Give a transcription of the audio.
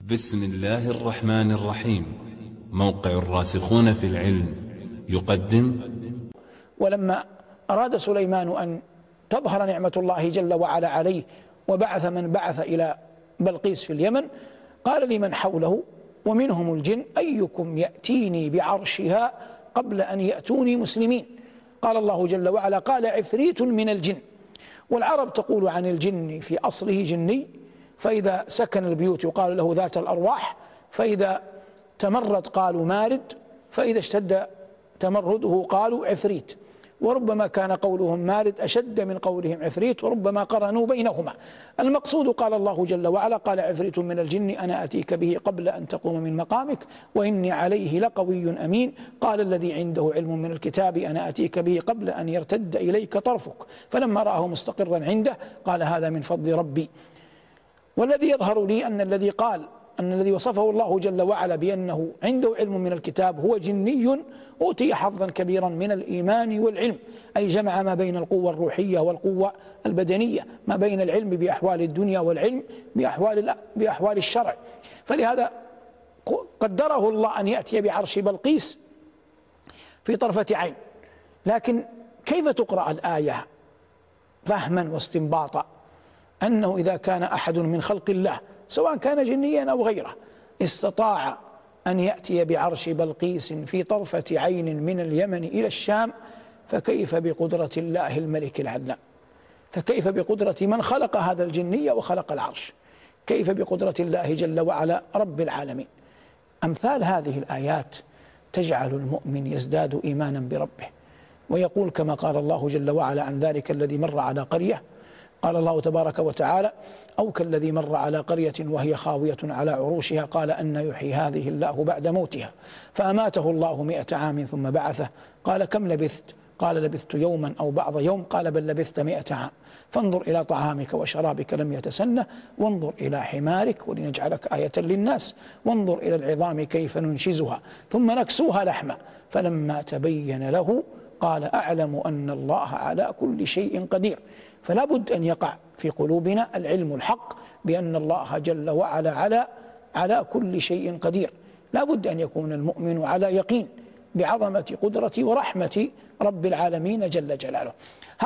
بسم الله الرحمن الرحيم. موقع الراسخون في العلم يقدم. ولما أراد سليمان أن تظهر نعمة الله جل وعلا عليه وبعث من بعث إلى بلقيس في اليمن، قال لمن حوله ومنهم الجن أيكم يأتيني بعرشها قبل أن يأتوني مسلمين. قال الله جل وعلا قال عفريت من الجن. والعرب تقول عن الجن في أصله جني، فإذا سكن البيوت يقال له ذات الأرواح، فإذا تمرد قالوا مارد، فإذا اشتد تمرده قالوا عفريت. وربما كان قولهم مارد أشد من قولهم عفريت، وربما قرنوا بينهما. المقصود قال الله جل وعلا قال عفريت من الجن أنا أتيك به قبل أن تقوم من مقامك وإني عليه لقوي أمين. قال الذي عنده علم من الكتاب أنا أتيك به قبل أن يرتد إليك طرفك فلما رآه مستقرا عنده قال هذا من فضل ربي. والذي يظهر لي أن الذي وصفه الله جل وعلا بأنه عنده علم من الكتاب هو جني أوتي حظا كبيرا من الإيمان والعلم، أي جمع ما بين القوة الروحية والقوة البدنية، ما بين العلم بأحوال الدنيا والعلم بأحوال الشرع. فلهذا قدره الله أن يأتي بعرش بلقيس في طرفة عين. لكن كيف تقرأ الآية فهما واستنباطا؟ أنه إذا كان أحد من خلق الله سواء كان جنيا أو غيره استطاع أن يأتي بعرش بلقيس في طرفة عين من اليمن إلى الشام، فكيف بقدرة الله الملك العلام؟ فكيف بقدرة من خلق هذا الجني وخلق العرش؟ كيف بقدرة الله جل وعلا رب العالمين؟ أمثال هذه الآيات تجعل المؤمن يزداد إيمانا بربه، ويقول كما قال الله جل وعلا عن ذلك الذي مر على قرية، قال الله تبارك وتعالى أو كالذي مر على قرية وهي خاوية على عروشها قال أن يحيي هذه الله بعد موتها فأماته الله 100 عام ثم بعثه قال كم لبثت؟ قال لبثت يوما أو بعض يوم قال بل لبثت 100 عام فانظر إلى طعامك وشرابك لم يتسنه وانظر إلى حمارك ولنجعلك آية للناس وانظر إلى العظام كيف ننشزها ثم نكسوها لحما فلما تبين له قال أعلم أن الله على كل شيء قدير. فلا بد أن يقع في قلوبنا العلم الحق بأن الله جل وعلا على كل شيء قدير. لا بد أن يكون المؤمن على يقين بعظمة قدرة ورحمة رب العالمين جل جلاله.